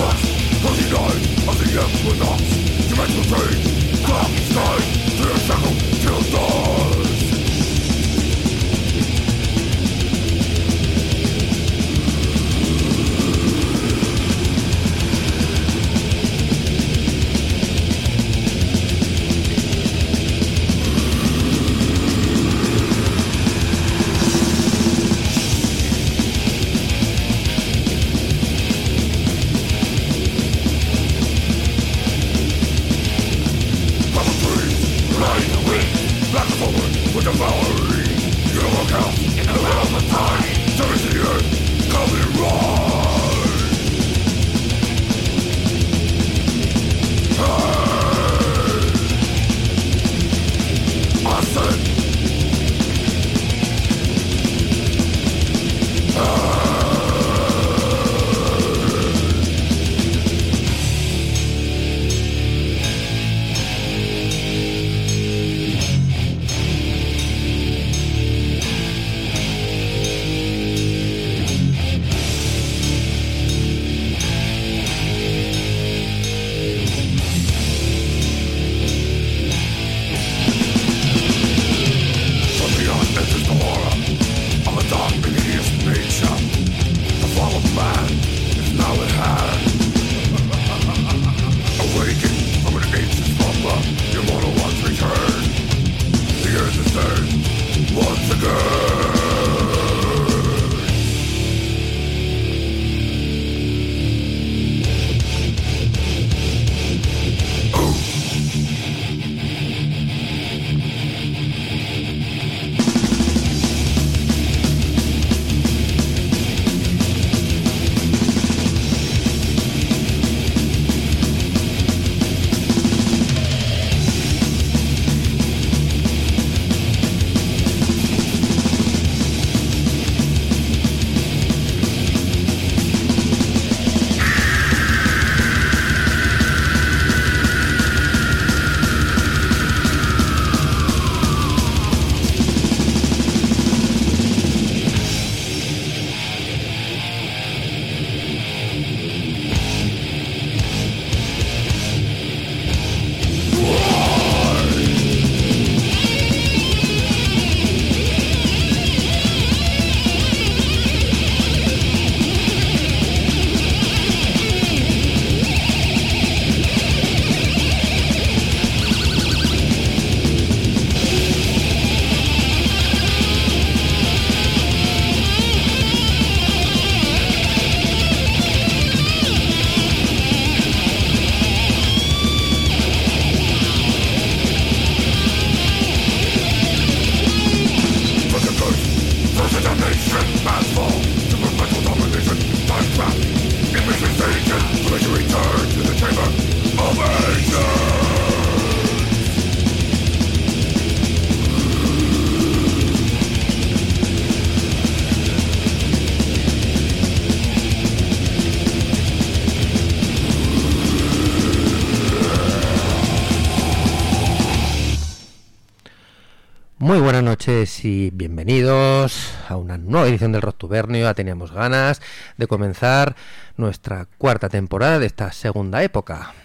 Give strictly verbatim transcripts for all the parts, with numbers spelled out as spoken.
Muy buenas noches y bienvenidos a una nueva edición del Rocktubernio. Ya teníamos ganas de comenzar nuestra cuarta temporada de esta segunda época.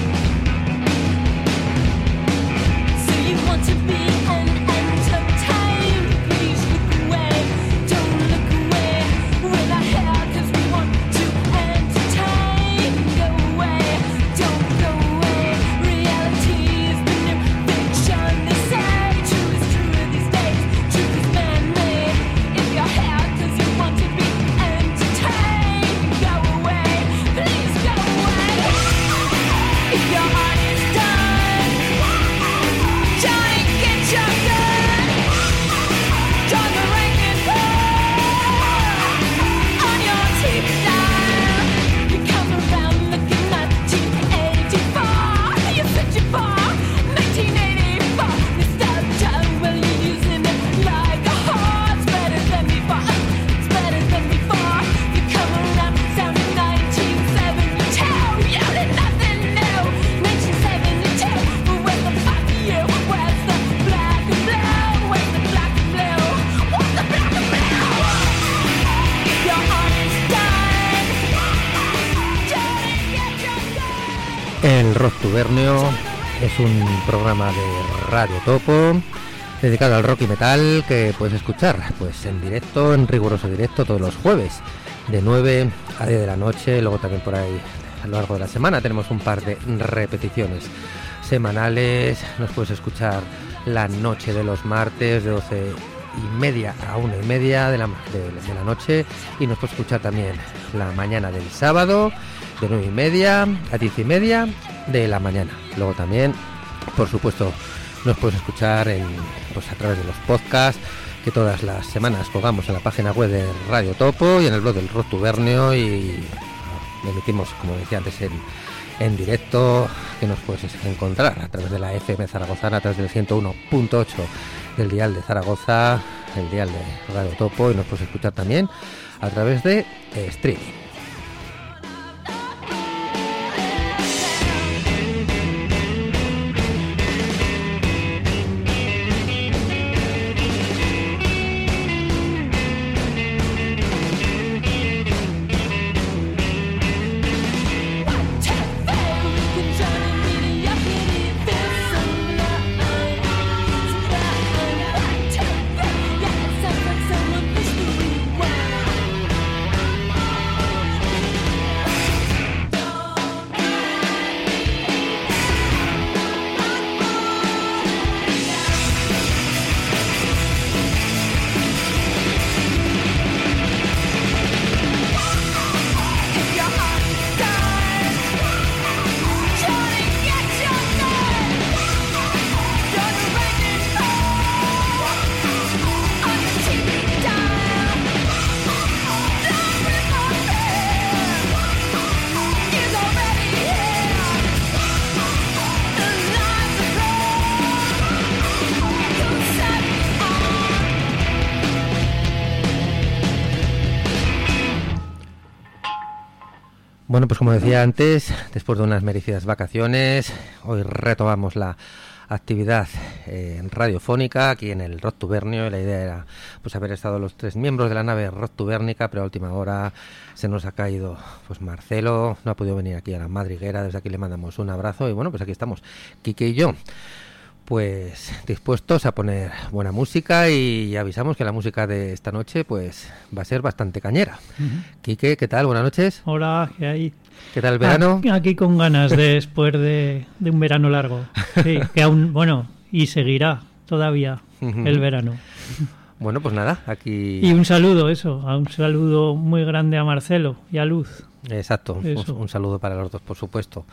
To be an entertainer. Rocktubernio. Es un programa de Radio Topo dedicado al rock y metal que puedes escuchar pues en directo, en riguroso directo, todos los jueves de nueve a diez de la noche. Luego también por ahí a lo largo de la semana tenemos un par de repeticiones semanales. Nos puedes escuchar la noche de los martes de doce y media a una y media de la, de, de la noche, y nos puedes escuchar también la mañana del sábado de nueve y media a diez y media de la mañana. Luego también, por supuesto, nos puedes escuchar en, pues a través de los podcasts que todas las semanas colgamos en la página web de Radio Topo y en el blog del Rocktubernio, y emitimos, como decía antes, en, en directo, que nos puedes encontrar a través de la F M zaragozana, a través del ciento uno punto ocho del dial de Zaragoza, el dial de Radio Topo, y nos puedes escuchar también a través de eh, streaming. Bueno, pues como decía antes, después de unas merecidas vacaciones, hoy retomamos la actividad eh, radiofónica aquí en el Rocktubernio. La idea era pues haber estado los tres miembros de la nave Rocktubérnica, pero a última hora se nos ha caído pues Marcelo, no ha podido venir aquí a la madriguera. Desde aquí le mandamos un abrazo y bueno, pues aquí estamos, Quique y yo, pues dispuestos a poner buena música, y avisamos que la música de esta noche pues va a ser bastante cañera. Uh-huh. Quique, ¿qué tal? Buenas noches. Hola, ¿qué hay? ¿Qué tal el verano? Aquí, aquí con ganas de, después de, de un verano largo. Sí, que aún, bueno, y seguirá todavía uh-huh. el verano. Bueno, pues nada, aquí... Y un saludo, eso, un saludo muy grande a Marcelo y a Luz. Exacto, un, un saludo para los dos, por supuesto.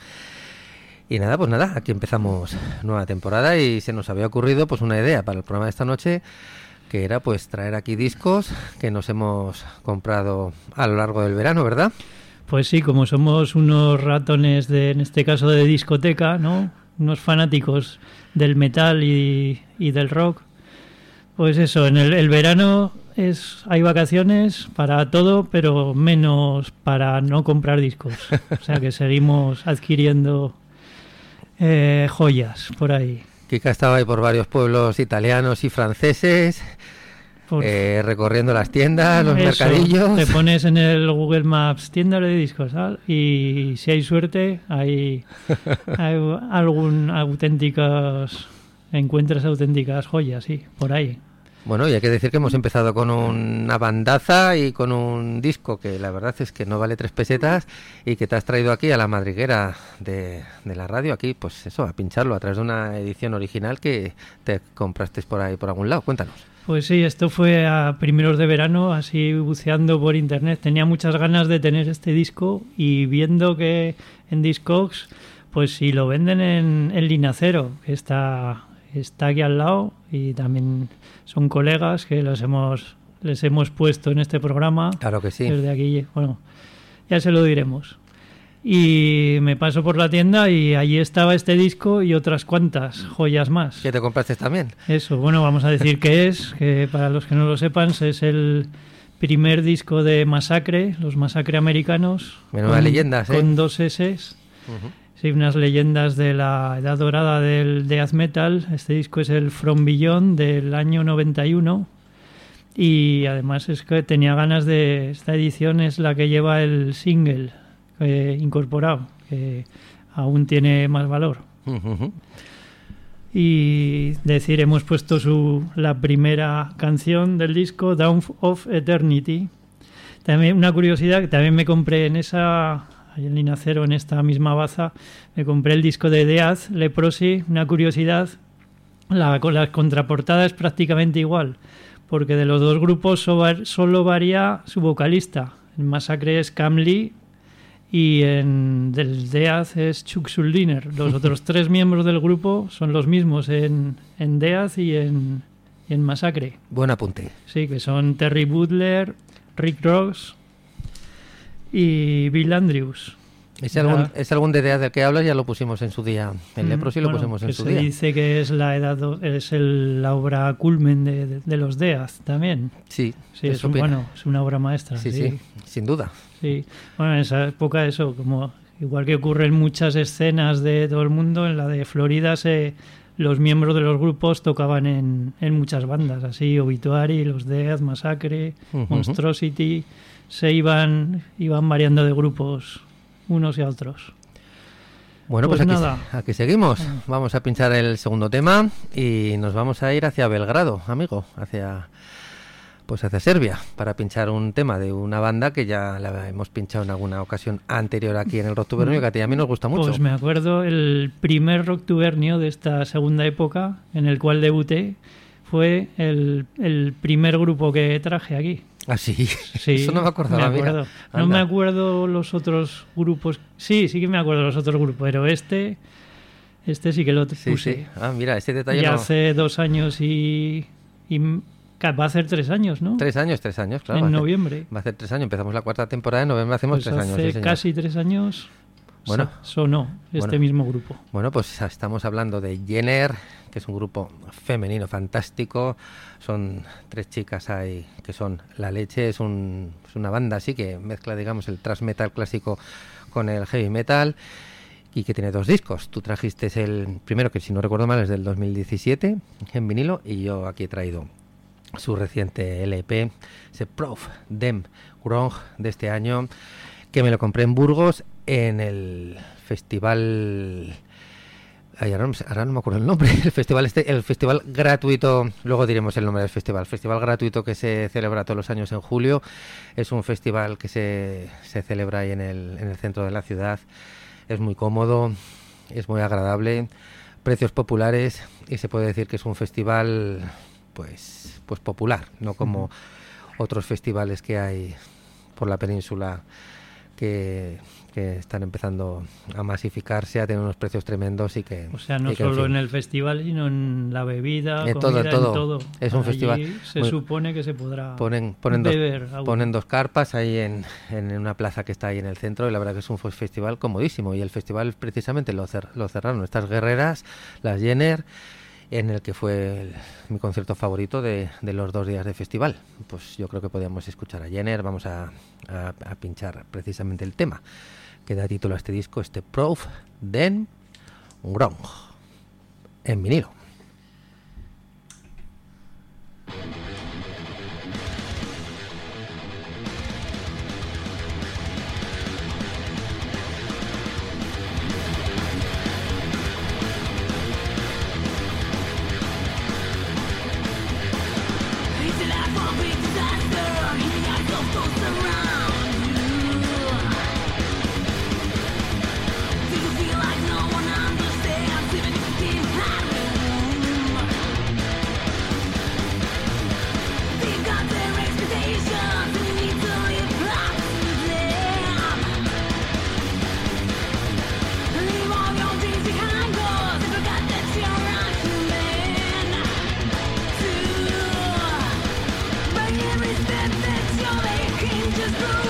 Y nada, pues nada, aquí empezamos nueva temporada y se nos había ocurrido pues una idea para el programa de esta noche, que era pues traer aquí discos que nos hemos comprado a lo largo del verano, ¿verdad? Pues sí, como somos unos ratones, de, en este caso de discoteca, ¿no? Unos fanáticos del metal y, y del rock. Pues eso, en el, el verano es hay vacaciones para todo, pero menos para no comprar discos. O sea que seguimos adquiriendo eh, joyas por ahí. Kika estaba ahí por varios pueblos italianos y franceses, por... eh, recorriendo las tiendas, los Eso, mercadillos. Te pones en el Google Maps tienda de discos, ¿sabes? Y si hay suerte, hay, hay algún auténticas, encuentras auténticas joyas, sí, por ahí. Bueno, y hay que decir que hemos empezado con una bandaza y con un disco que la verdad es que no vale tres pesetas, y que te has traído aquí a la madriguera de, de la radio, aquí, pues eso, a pincharlo a través de una edición original que te compraste por ahí, por algún lado. Cuéntanos. Pues sí, esto fue a primeros de verano, así buceando por internet. Tenía muchas ganas de tener este disco, y viendo que en Discogs, pues si lo venden en, en Linacero, que está... está aquí al lado, y también son colegas que los hemos les hemos puesto en este programa. Claro que sí. Desde aquí, bueno, ya se lo diremos. Y me paso por la tienda y allí estaba este disco y otras cuantas joyas más. ¿Qué te compraste también? Eso, bueno, vamos a decir qué es, que para los que no lo sepan, es el primer disco de Massacre, los Massacre americanos. Menuda leyendas, ¿eh? Con dos eses. Uh-huh. Sí, unas leyendas de la edad dorada del death metal. Este disco es el From Beyond del año noventa y uno, y además es que tenía ganas de... Esta edición es la que lleva el single eh, incorporado, que aún tiene más valor. Uh-huh. Y decir, hemos puesto su, la primera canción del disco, Dawn of Eternity. También una curiosidad, que también me compré en esa, en Línea Cero, en esta misma baza, me compré el disco de Death, Leprosy. Una curiosidad, la, la contraportada es prácticamente igual, porque de los dos grupos solo, solo varía su vocalista. En Massacre es Cam Lee y en del Death es Chuck Schuldiner. Los otros tres miembros del grupo son los mismos en, en Death y en, y en Massacre. Buen apunte. Sí, que son Terry Butler, Rick Ross y Bill Andrews. Ese álbum, ese álbum de Death del que hablas ya lo pusimos en su día. El Leprosy lo bueno, pusimos en su se día. Se dice que es la edad, es el, la obra culmen de, de, de los Death también. Sí, sí, es un, bueno, es una obra maestra. Sí, sí, sí, sin duda. Sí, bueno, en esa época eso, como igual que ocurre en muchas escenas de todo el mundo, en la de Florida se, los miembros de los grupos tocaban en, en muchas bandas, así Obituary, los Death, Massacre, uh-huh. Monstrosity, se iban, iban variando de grupos unos y a otros. Bueno, pues, pues aquí, nada. aquí seguimos. Ah. Vamos a pinchar el segundo tema y nos vamos a ir hacia Belgrado, amigo, hacia pues hacia Serbia, para pinchar un tema de una banda que ya la hemos pinchado en alguna ocasión anterior aquí en el Rock Tubernio, que a ti y a mí nos gusta mucho. Pues me acuerdo, el primer Rock Tubernio de esta segunda época, en el cual debuté, fue el, el primer grupo que traje aquí. ¿Ah, sí? Sí, eso no me acordaba, me acuerdo. No me acuerdo los otros grupos. Sí, sí que me acuerdo los otros grupos, pero este este sí que lo sí, puse. Sí. Ah, mira, este detalle ya no... hace dos años y, y va a hacer tres años, ¿no? Tres años, tres años, claro. En va noviembre. Va a hacer tres años. Empezamos la cuarta temporada, en noviembre hacemos pues tres hace años. Hace sí, casi tres años bueno, sonó este bueno, mismo grupo. Bueno, pues estamos hablando de Jenner, que es un grupo femenino fantástico. Son tres chicas ahí que son la leche. Es, un, es una banda así que mezcla, digamos, el thrash metal clásico con el heavy metal y que tiene dos discos. Tú trajiste el primero, que si no recuerdo mal es del dos mil diecisiete en vinilo, y yo aquí he traído su reciente L P, ese Prof Dem Grong de este año, que me lo compré en Burgos en el festival... Ay, ahora, no, ahora no me acuerdo el nombre. El festival este, el festival gratuito, luego diremos el nombre del festival. Festival gratuito que se celebra todos los años en julio. Es un festival que se, se celebra ahí en el, en el centro de la ciudad. Es muy cómodo, es muy agradable, precios populares, y se puede decir que es un festival pues, pues popular, no como uh-huh. otros festivales que hay por la península que, que están empezando a masificarse, a tener unos precios tremendos y que... O sea, no que, solo en, fin, en el festival, sino en la bebida, en comida, todo, todo. en todo. Es un Allí festival... se bueno, supone que se podrá ponen, ponen beber. Dos, ponen dos carpas ahí en, en una plaza que está ahí en el centro, y la verdad que es un festival comodísimo. Y el festival precisamente lo, cer, lo cerraron estas guerreras, las Jenner, en el que fue el, mi concierto favorito de, de los dos días de festival. Pues yo creo que podíamos escuchar a Jenner. Vamos a, a, a pinchar precisamente el tema que da título a este disco, este Prof Dem Grong, en vinilo. Just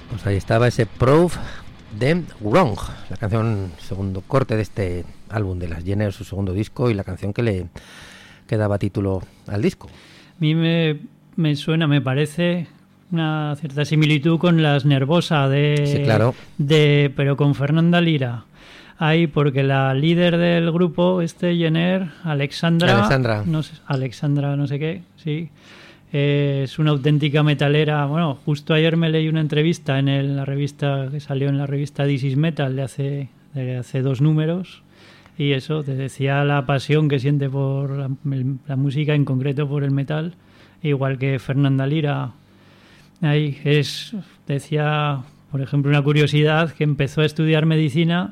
Pues ahí estaba ese Proof Them Wrong, la canción, segundo corte de este álbum de las Jenner, su segundo disco, y la canción que le que daba título al disco. A mí me, me suena, me parece una cierta similitud con Las Nervosa de, sí, claro. de pero con Fernanda Lira. Ahí, porque la líder del grupo, este Jenner, Alexandra, Alexandra, no sé, Alexandra, no sé qué, sí, eh, es una auténtica metalera. Bueno, justo ayer me leí una entrevista en el, la revista que salió en la revista This Is Metal de hace, de hace dos números, y eso, te decía la pasión que siente por la, la música, en concreto por el metal, igual que Fernanda Lira. Ahí es, decía, por ejemplo, una curiosidad, que empezó a estudiar medicina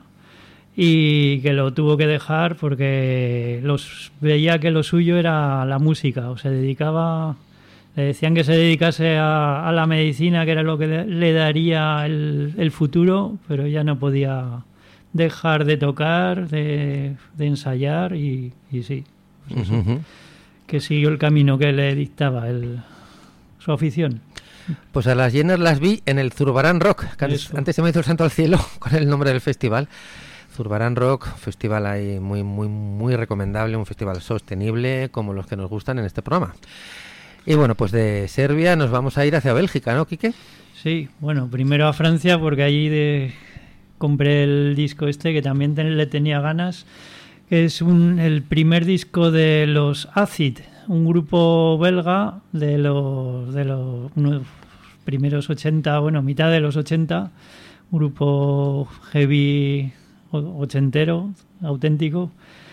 y que lo tuvo que dejar porque los veía que lo suyo era la música, o se dedicaba, le decían que se dedicase a, a la medicina, que era lo que le, le daría el, el futuro, pero ya no podía dejar de tocar, de, de ensayar, y, y sí, pues eso, uh-huh. que siguió el camino que le dictaba el, su afición. Pues a las Jenner las vi en el Zurbarán Rock, que antes, antes se me hizo el santo al cielo con el nombre del festival. Zurbarán Rock, festival ahí muy, muy, muy recomendable, un festival sostenible como los que nos gustan en este programa. Y bueno, pues de Serbia nos vamos a ir hacia Bélgica, ¿no, Quique? Sí, bueno, primero a Francia, porque allí de... compré el disco este, que también ten, le tenía ganas, que es un, el primer disco de los Acid, un grupo belga de los, de los unos primeros ochenta, bueno, mitad de los ochenta, un grupo heavy ochentero, auténtico,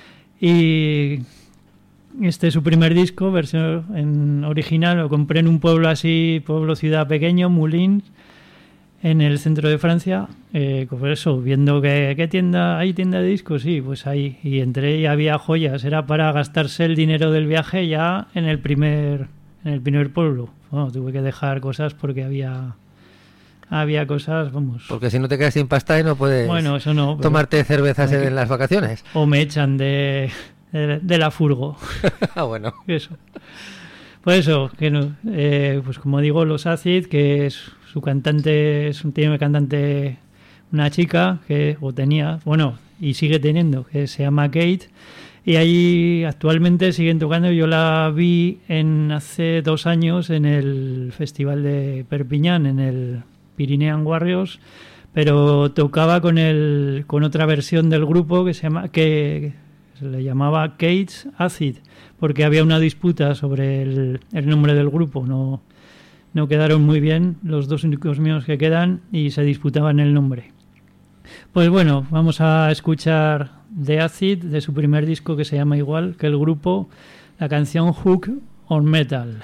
y este es su primer disco, versión en original, lo compré en un pueblo así, pueblo ciudad pequeño, Moulins, en el centro de Francia, eh, por eso, viendo que qué tienda, hay tienda de discos, sí, pues ahí, y entré y había joyas, era para gastarse el dinero del viaje ya en el primer, en el primer pueblo. Bueno, tuve que dejar cosas porque había, había cosas, vamos. Porque si no te quedas sin pasta y no puedes bueno, eso no, tomarte cervezas en que, las vacaciones. O me echan de, de, de la furgo. Ah, bueno. Eso. Pues eso, que no, eh, pues como digo, los Acid, que es su cantante, es un, tiene una cantante, una chica que o tenía, bueno, y sigue teniendo, que se llama Kate, y ahí actualmente siguen tocando. Yo la vi en hace dos años en el festival de Perpiñán, en el Pyrenean Warriors, pero tocaba con el con otra versión del grupo que se llama que se le llamaba Kate's Acid, porque había una disputa sobre el, el nombre del grupo. No, no quedaron muy bien los dos únicos míos que quedan y se disputaban el nombre. Pues bueno, vamos a escuchar The Acid, de su primer disco, que se llama igual que el grupo, la canción Hook on Metal.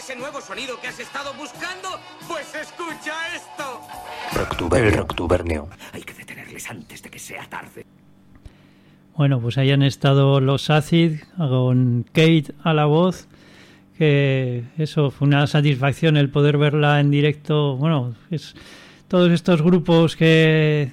ese nuevo sonido que has estado buscando? Pues escucha esto. Rocktuber, el Rocktubernio. Hay que detenerles antes de que sea tarde. Bueno, pues ahí han estado los Acid con Kate a la voz, que eso fue una satisfacción el poder verla en directo. Bueno, es todos estos grupos que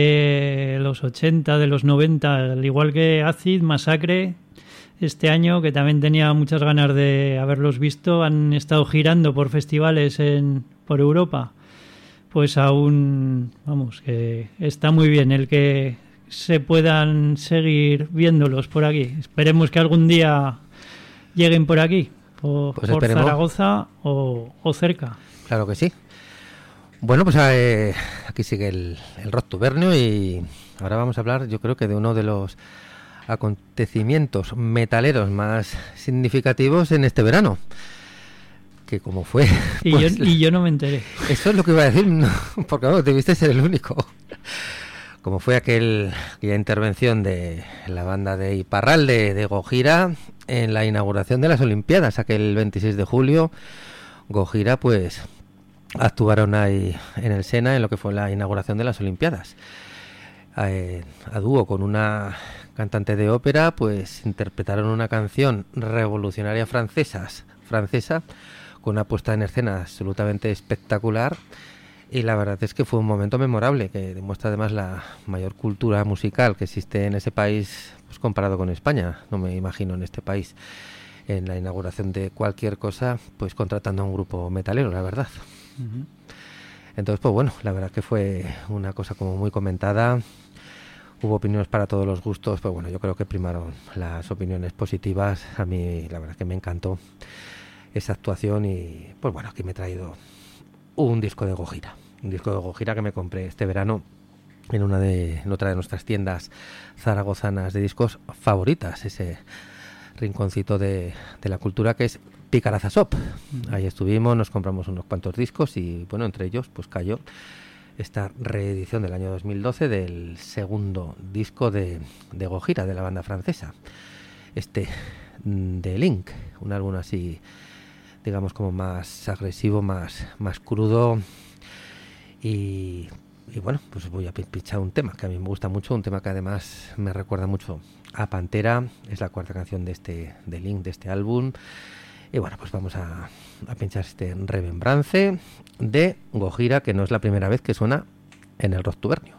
de los ochenta, de los noventa, al igual que Acid, Masacre, este año, que también tenía muchas ganas de haberlos visto, han estado girando por festivales en por Europa. Pues aún, vamos, que está muy bien el que se puedan seguir viéndolos por aquí. Esperemos que algún día lleguen por aquí, o, pues por esperemos. Zaragoza o, o cerca. Claro que sí. Bueno, pues eh, aquí sigue el, el Rocktubernio y ahora vamos a hablar, yo creo que de uno de los acontecimientos metaleros más significativos en este verano. Que como fue... Y, pues, yo, y yo no me enteré. Eso es lo que iba a decir, no, porque vamos, debiste ser el único. Como fue aquel, aquella intervención de la banda de Iparralde, de Gojira, en la inauguración de las Olimpiadas, aquel veintiséis de julio. Gojira, pues, actuaron ahí en el Sena en lo que fue la inauguración de las Olimpiadas. Eh, a dúo con una cantante de ópera, pues interpretaron una canción revolucionaria francesas, francesa, con una puesta en escena absolutamente espectacular. Y la verdad es que fue un momento memorable, que demuestra además la mayor cultura musical que existe en ese país, pues comparado con España. No me imagino en este país, en la inauguración de cualquier cosa, pues contratando a un grupo metalero, la verdad. Uh-huh. Entonces, pues bueno, la verdad que fue una cosa como muy comentada. Hubo opiniones para todos los gustos, pero bueno, yo creo que primaron las opiniones positivas. A mí la verdad que me encantó esa actuación y pues bueno, aquí me he traído un disco de Gojira, un disco de Gojira que me compré este verano en una de en otra de nuestras tiendas zaragozanas de discos favoritas, ese rinconcito de, de la cultura que es Picaraza Shop. Mm. Ahí estuvimos, nos compramos unos cuantos discos y bueno, entre ellos pues cayó esta reedición del año dos mil doce del segundo disco de, de Gojira, de la banda francesa, este de Link, un álbum así, digamos, como más agresivo, más, más crudo y, y bueno, pues voy a pinchar un tema que a mí me gusta mucho, un tema que además me recuerda mucho a Pantera. Es la cuarta canción de este de Link, de este álbum. Y bueno, pues vamos a, a pinchar este Remembrance de Gojira, que no es la primera vez que suena en el Rocktubernio.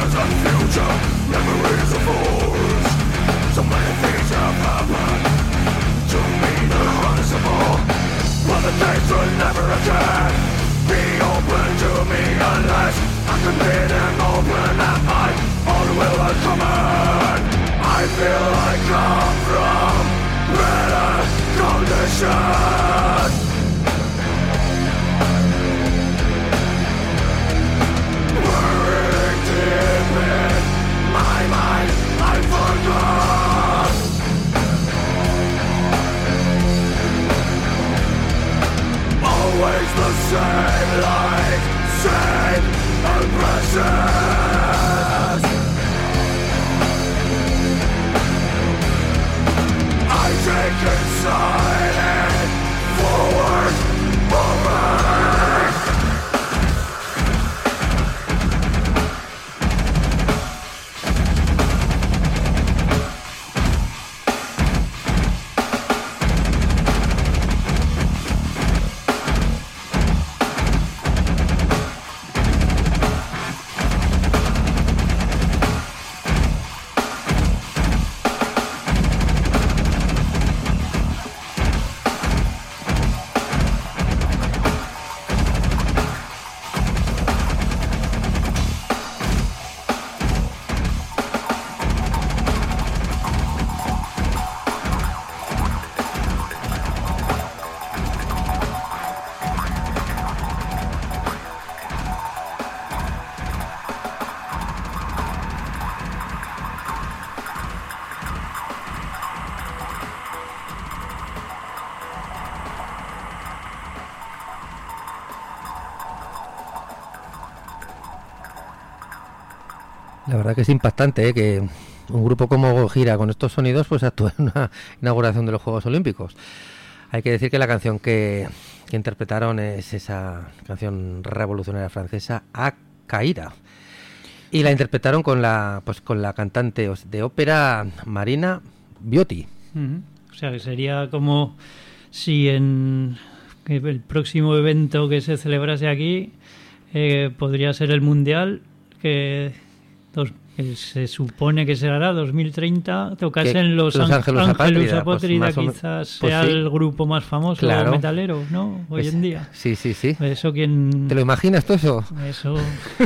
La verdad que es impactante, ¿eh? Que un grupo como Gojira con estos sonidos pues actúe en una inauguración de los Juegos Olímpicos. Hay que decir que la canción que, que interpretaron es esa canción revolucionaria francesa A Caíra, y la interpretaron con la pues con la cantante de ópera Marina Biotti. Uh-huh. O sea, que sería como si en el próximo evento que se celebrase aquí eh, podría ser el Mundial, que Dos, que se supone que será dos mil treinta, tocasen los, los Ángelus Apátrida, Apátrida, pues quizás pues sea sí. el grupo más famoso, claro. metalero, ¿no? Hoy pues, en día. Sí, sí, sí. Eso quien... ¿Te lo imaginas tú eso? Eso...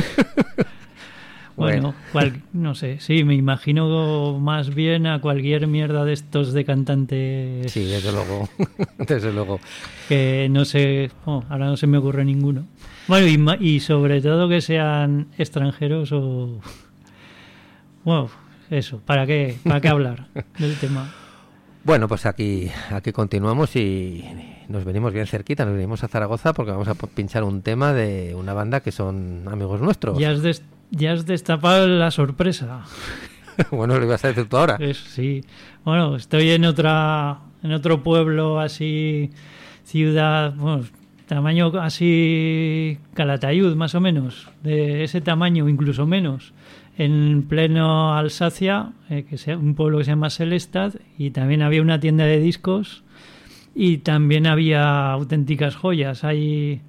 bueno, cual... no sé, sí, me imagino más bien a cualquier mierda de estos de cantantes... Sí, desde luego, desde luego. Que no sé, oh, ahora no se me ocurre ninguno. Bueno, y, y sobre todo que sean extranjeros o... Bueno, eso, ¿para qué, para qué hablar del tema? Bueno, pues aquí, aquí continuamos y nos venimos bien cerquita, nos venimos a Zaragoza porque vamos a pinchar un tema de una banda que son amigos nuestros. Ya has, des, ya has destapado la sorpresa. Bueno, lo ibas a decir tú ahora. Es, sí, bueno, estoy en otra, en otro pueblo así, ciudad, bueno, tamaño así Calatayud más o menos, de ese tamaño, incluso menos. En pleno Alsacia, eh, que sea un pueblo que se llama Selestad, y también había una tienda de discos y también había auténticas joyas ahí,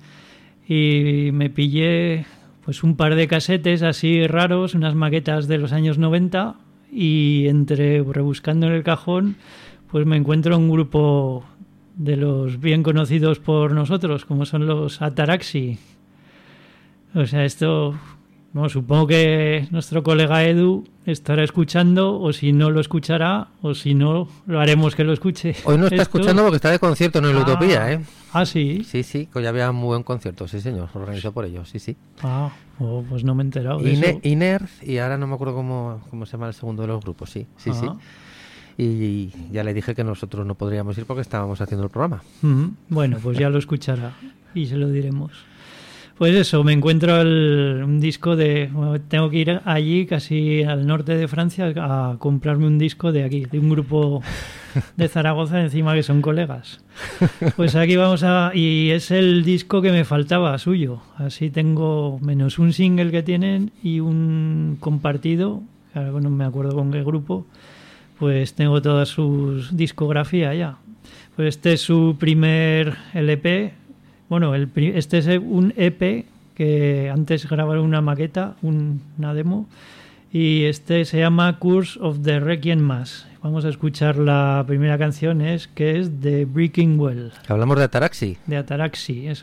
y me pillé pues un par de casetes así raros, unas maquetas de los años noventa, y entre rebuscando en el cajón pues me encuentro un grupo de los bien conocidos por nosotros, como son los Ataraxi. O sea, esto... Bueno, supongo que nuestro colega Edu estará escuchando, o si no lo escuchará, o si no, lo haremos que lo escuche. Hoy no está Esto... escuchando porque está de concierto en el ah, Utopía, ¿eh? Ah, sí. Sí, sí, que hoy había un muy buen concierto, sí señor, organizado por ellos, sí, sí. Ah, oh, pues no me he enterado de Ine- eso. Inerth, y ahora no me acuerdo cómo, cómo se llama el segundo de los grupos, sí, sí, ah. sí. Y ya le dije que nosotros no podríamos ir porque estábamos haciendo el programa. Mm-hmm. Bueno, pues ya lo escuchará y se lo diremos. Pues eso, me encuentro el, un disco de... Bueno, tengo que ir allí, casi al norte de Francia, a comprarme un disco de aquí, de un grupo de Zaragoza, encima que son colegas. Pues aquí vamos a... Y es el disco que me faltaba, suyo. Así tengo menos un single que tienen y un compartido, ahora no me acuerdo con qué grupo, pues tengo toda su discografía ya. Pues este es su primer L P. Bueno, el, este es un E P que antes grabaron una maqueta, un, una demo, y este se llama Curse of the Requiem Mass. Vamos a escuchar la primera canción, es que es de Breaking Well. Hablamos de Ataraxi. De Ataraxi, eso.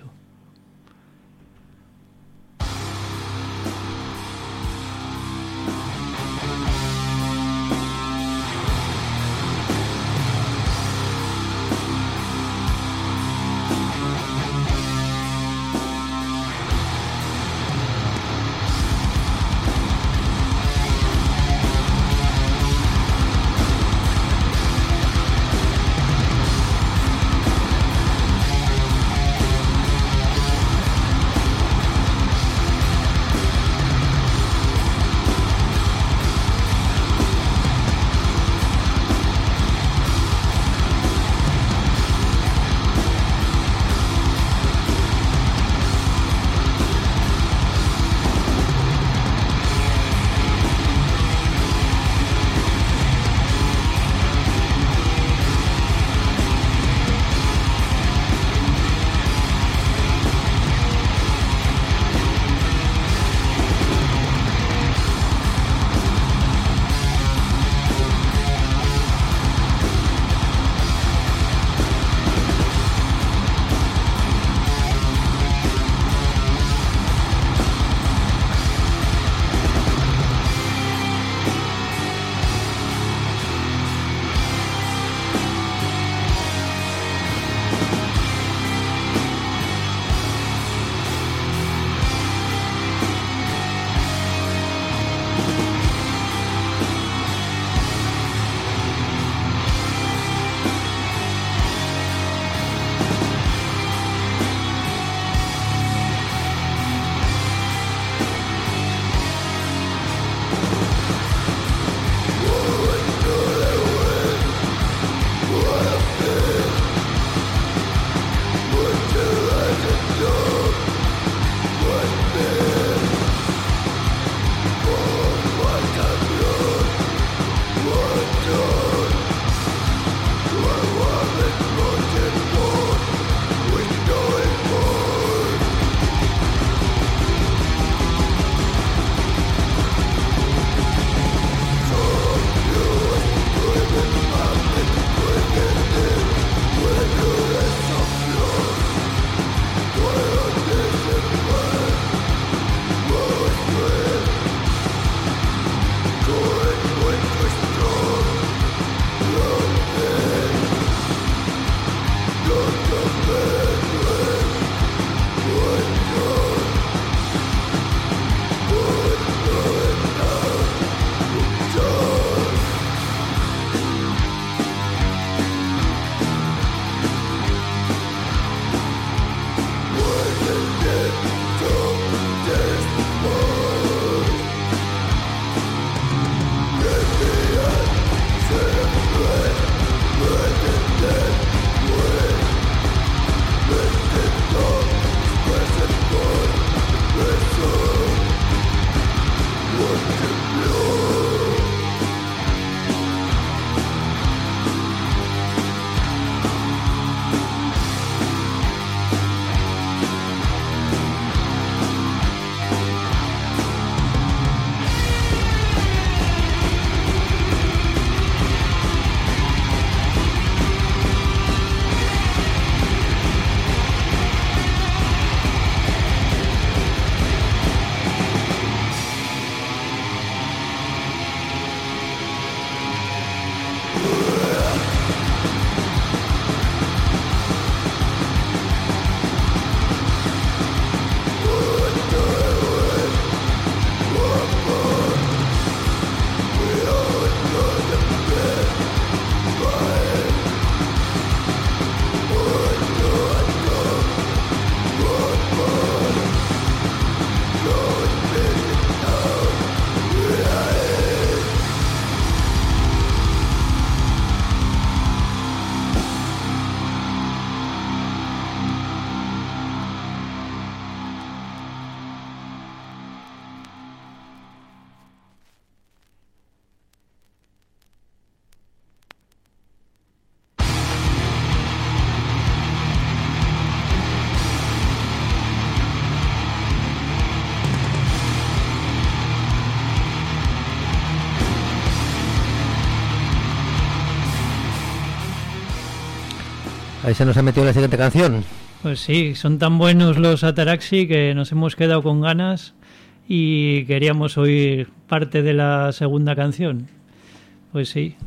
Ahí se nos ha metido la siguiente canción. Pues sí, son tan buenos los Ataraxi que nos hemos quedado con ganas y queríamos oír parte de la segunda canción. Pues sí.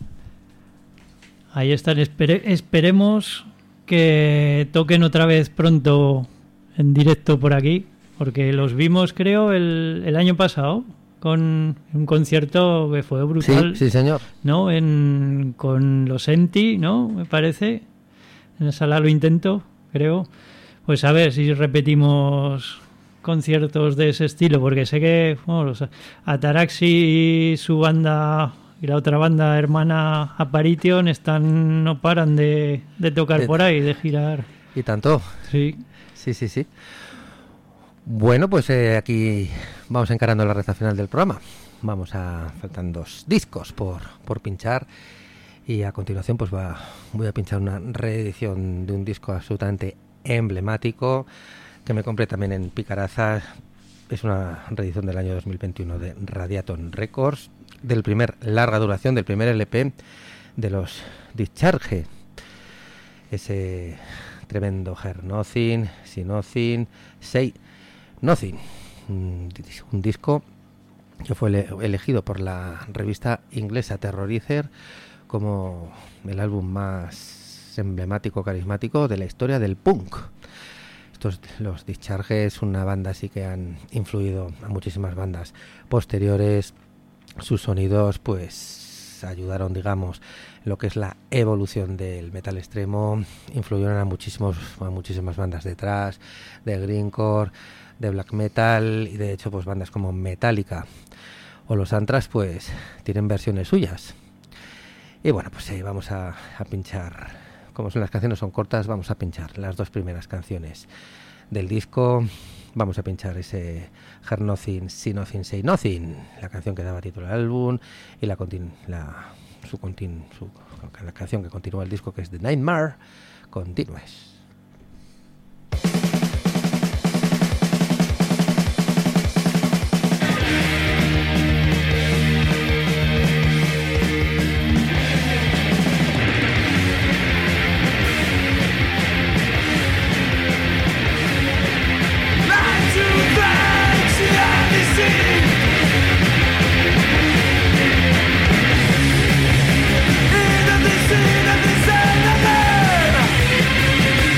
Ahí están. Espere- esperemos que toquen otra vez pronto en directo por aquí, porque los vimos, creo, el, el año pasado con un concierto que fue brutal. Sí, sí, señor. ¿No? En, con los Enti, ¿no? Me parece. En la sala Lo Intento, creo. Pues a ver si repetimos conciertos de ese estilo, porque sé que bueno, los Ataraxi y su banda y la otra banda hermana Apparition están no paran de, de tocar De- por ahí, de girar. Y tanto. Sí. Sí, sí, sí. Bueno, pues eh, aquí vamos encarando la recta final del programa. Vamos a... Faltan dos discos por, por pinchar. Y a continuación pues va, voy a pinchar una reedición de un disco absolutamente emblemático que me compré también en Picaraza. Es una reedición del año dos mil veintiuno de Radiaton Records, del primer larga duración, del primer L P de los Discharge. Ese tremendo Hear Nothing, See Nothing, Say Nothing. Un, un disco que fue ele- elegido por la revista inglesa Terrorizer como el álbum más emblemático, carismático de la historia del punk. Estos, los Discharge, es una banda así que han influido a muchísimas bandas posteriores. Sus sonidos pues ayudaron, digamos, en lo que es la evolución del metal extremo. Influyeron a muchísimos a muchísimas bandas detrás, de greencore, de black metal, y de hecho pues bandas como Metallica o los Anthrax pues tienen versiones suyas. Y bueno, pues eh, vamos a, a pinchar. Como son las canciones son cortas, vamos a pinchar las dos primeras canciones del disco. Vamos a pinchar ese Hear Nothing, See Nothing, Say Nothing, la canción que daba título al álbum, y la, continu- la, su continu- su, la canción que continúa el disco, que es The Nightmare Continues. Nothing,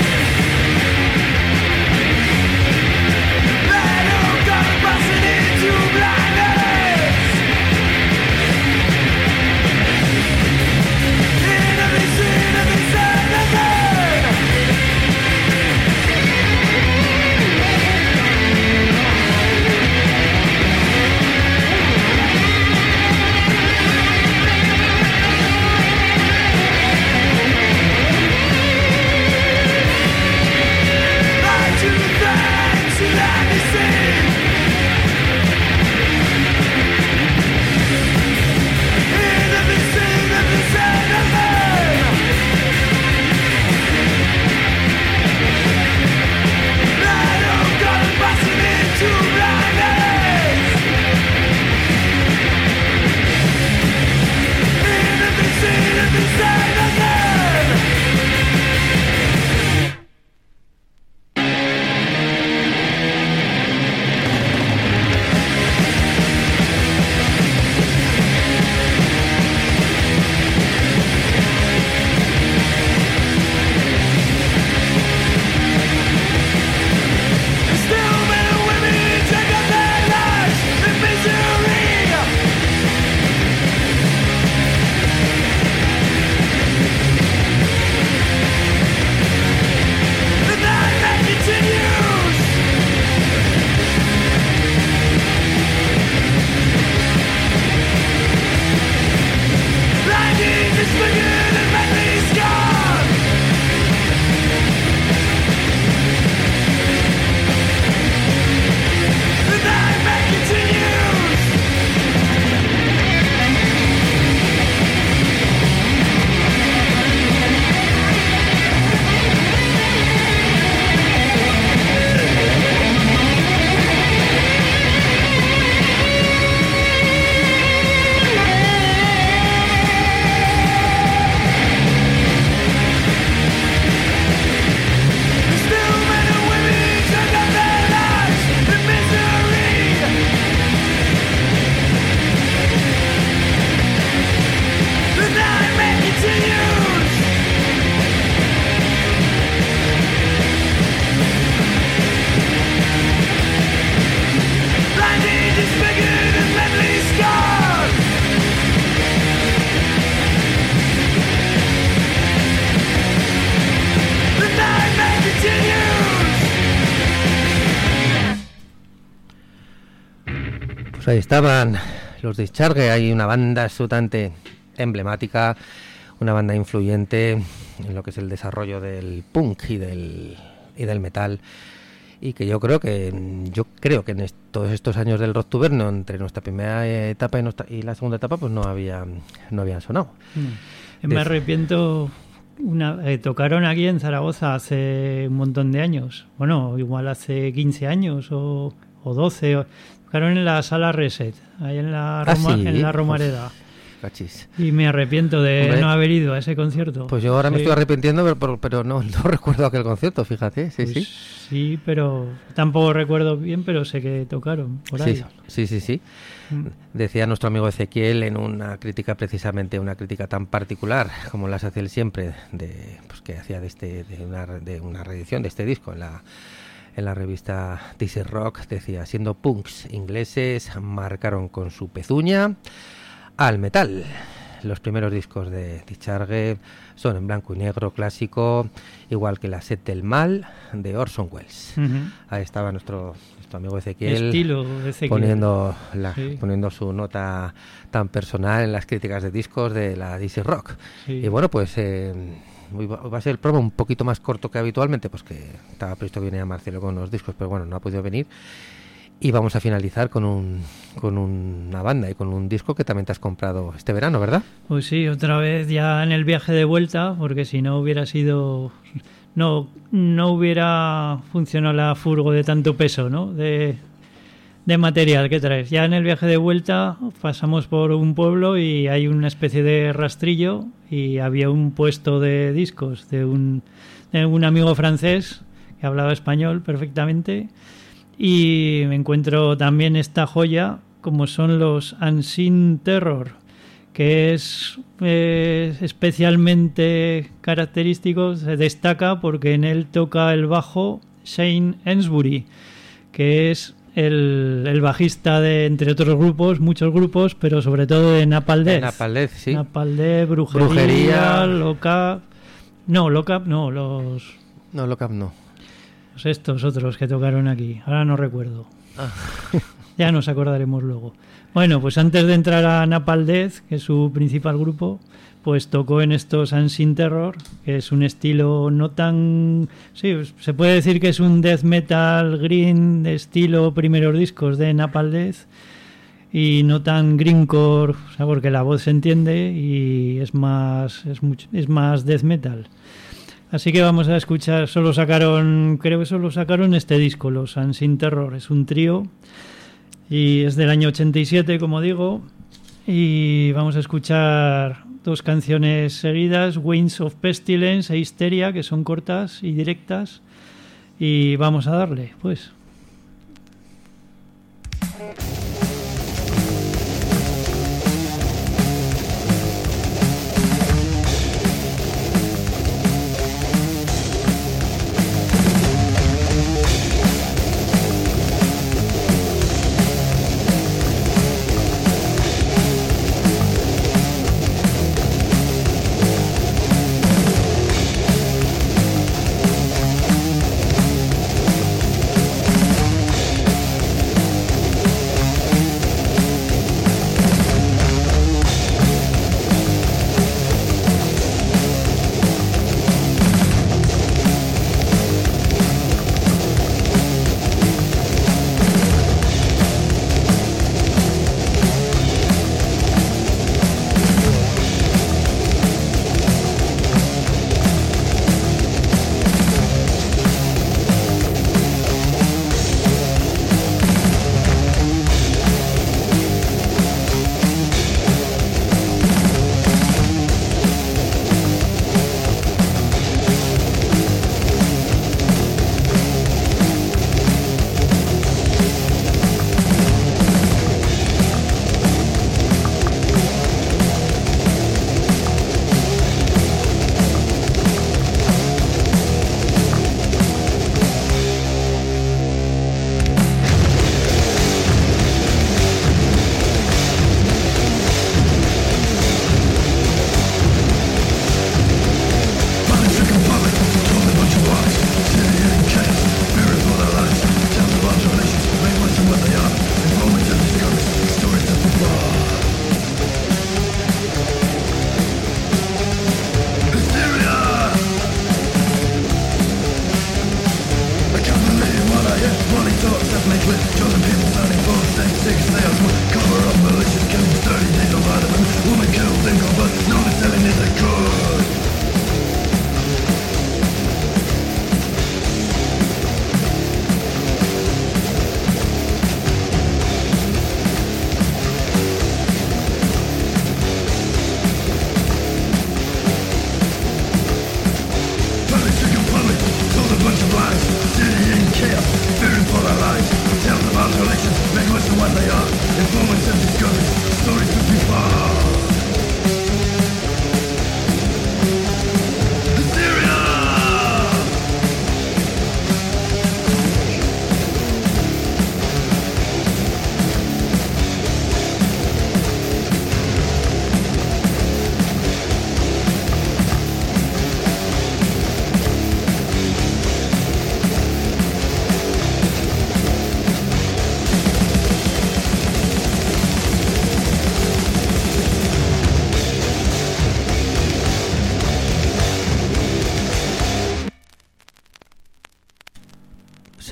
Ahí estaban los Discharge, hay una banda absolutamente emblemática, una banda influyente en lo que es el desarrollo del punk y del, y del metal, y que yo creo que yo creo que en est- todos estos años del Rocktuberno, entre nuestra primera etapa y, nuestra, y la segunda etapa, pues no había no habían sonado. Mm. Me arrepiento. Una, eh, tocaron aquí en Zaragoza hace un montón de años. Bueno, igual hace quince años o, o doce. O, tocaron en la Sala Reset, ahí en la, Roma, Ah, ¿sí? en la Romareda. Pues, cachis. Y me arrepiento de Hombre, no haber ido a ese concierto. Pues yo ahora Sí. me estoy arrepintiendo, pero, pero, pero no, no recuerdo aquel concierto, fíjate. Sí, Pues sí. sí, pero tampoco recuerdo bien, pero sé que tocaron por ahí. Sí, sí, sí, sí. Mm. Decía nuestro amigo Ezequiel en una crítica, precisamente una crítica tan particular como las hace él siempre, de, pues que hacía de este de una, de una reedición de este disco en la en la revista This Is Rock, decía: siendo punks ingleses, marcaron con su pezuña al metal. Los primeros discos de Discharge son en blanco y negro clásico, igual que La Sed del Mal de Orson Welles. Ujú. Ahí estaba nuestro, nuestro amigo Ezequiel, Estilo de Ezequiel. poniendo la, Sí. poniendo su nota tan personal en las críticas de discos de la D C Rock. Sí. Y bueno, pues eh, hoy va, hoy va a ser el programa un poquito más corto que habitualmente, pues que estaba previsto que viniera Marcelo con los discos, pero bueno, no ha podido venir. Y vamos a finalizar con un con una banda y con un disco que también te has comprado este verano, ¿verdad? Pues sí, otra vez ya en el viaje de vuelta, porque si no hubiera sido... No, no hubiera funcionado la furgo de tanto peso, ¿no? De, de material que traes. Ya en el viaje de vuelta pasamos por un pueblo y hay una especie de rastrillo y había un puesto de discos de un, de un amigo francés que hablaba español perfectamente. Y me encuentro también esta joya, como son los Unseen Terror, que es eh, especialmente característico, se destaca porque en él toca el bajo Shane Ensbury, que es el, el bajista de, entre otros grupos, muchos grupos, pero sobre todo de Napalm Death. Napalm Death, sí. Napalm Death, Brujería, Brujería. Lockup... No, Lockup no, los... No, Lockup no. Pues estos otros que tocaron aquí, ahora no recuerdo. Ah. Ya nos acordaremos luego. Bueno, pues antes de entrar a Napalm Death, que es su principal grupo, pues tocó en estos Unseen Terror, que es un estilo no tan... Sí, se puede decir que es un death metal green de estilo primeros discos de Napalm Death y no tan greencore, o sea, porque la voz se entiende y es más, es mucho, es más death metal. Así que vamos a escuchar, solo sacaron, creo que solo sacaron este disco, los Unseen Terror, es un trío y es del año ochenta y siete, como digo, y vamos a escuchar dos canciones seguidas, Winds of Pestilence e Hysteria, que son cortas y directas, y vamos a darle, pues. Thank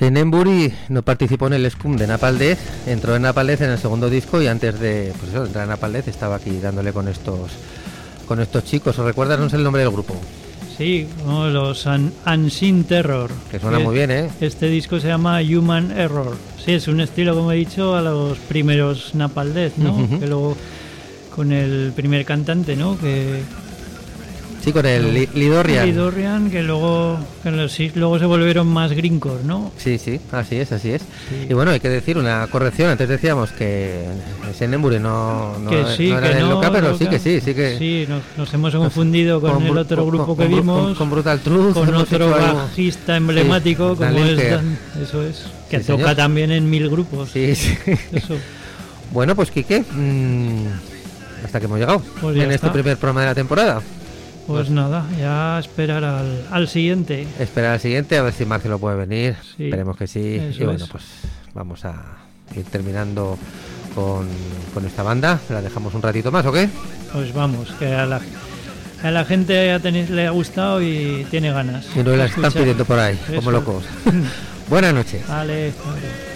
En Embury no participó en el Scum de Napalm Death, entró en Napalm Death en el segundo disco y antes de pues eso, entrar en Napalm Death estaba aquí dándole con estos con estos chicos. ¿Os recuerdan el nombre del grupo? Sí, no, los Un- Unseen Terror. Que suena muy bien, ¿eh? Este disco se llama Human Error. Sí, es un estilo, como he dicho, a los primeros Napalm Death, ¿no? Uh-huh. Que luego con el primer cantante, ¿no? Que Sí, con el Li- Lidorian. Lidorian, que luego que los- sí, luego se volvieron más greencore, ¿no? Sí, sí, así es, así es. Sí. Y bueno, hay que decir una corrección. Antes decíamos que ese Embury no, no, que sí, no era que del no, Loca, pero sí Loca. que sí, sí que... Sí, nos, nos hemos confundido con, el Bru- otro con- grupo con- que con- vimos, con, con Brutal Truth, con hemos otro hecho algo- bajista emblemático Sí, Dan como es Linker. Dan, eso es, que Sí, toca señor. también en mil grupos. Sí, sí. Eso. Bueno, pues Quique, mmm, hasta que hemos llegado Pues ya en este está. primer programa de la temporada. Pues nada, ya esperar al, al siguiente. Esperar al siguiente, a ver si Marcelo puede venir. Sí, Esperemos que sí. eso Y bueno, es. pues vamos a ir terminando con, con esta banda. ¿La dejamos un ratito más o qué? Pues vamos, que a la, a la gente a tener- le ha gustado y tiene ganas. Y nos la de están escuchar. pidiendo por ahí, como Eso. locos. Buenas noches. Vale, vale.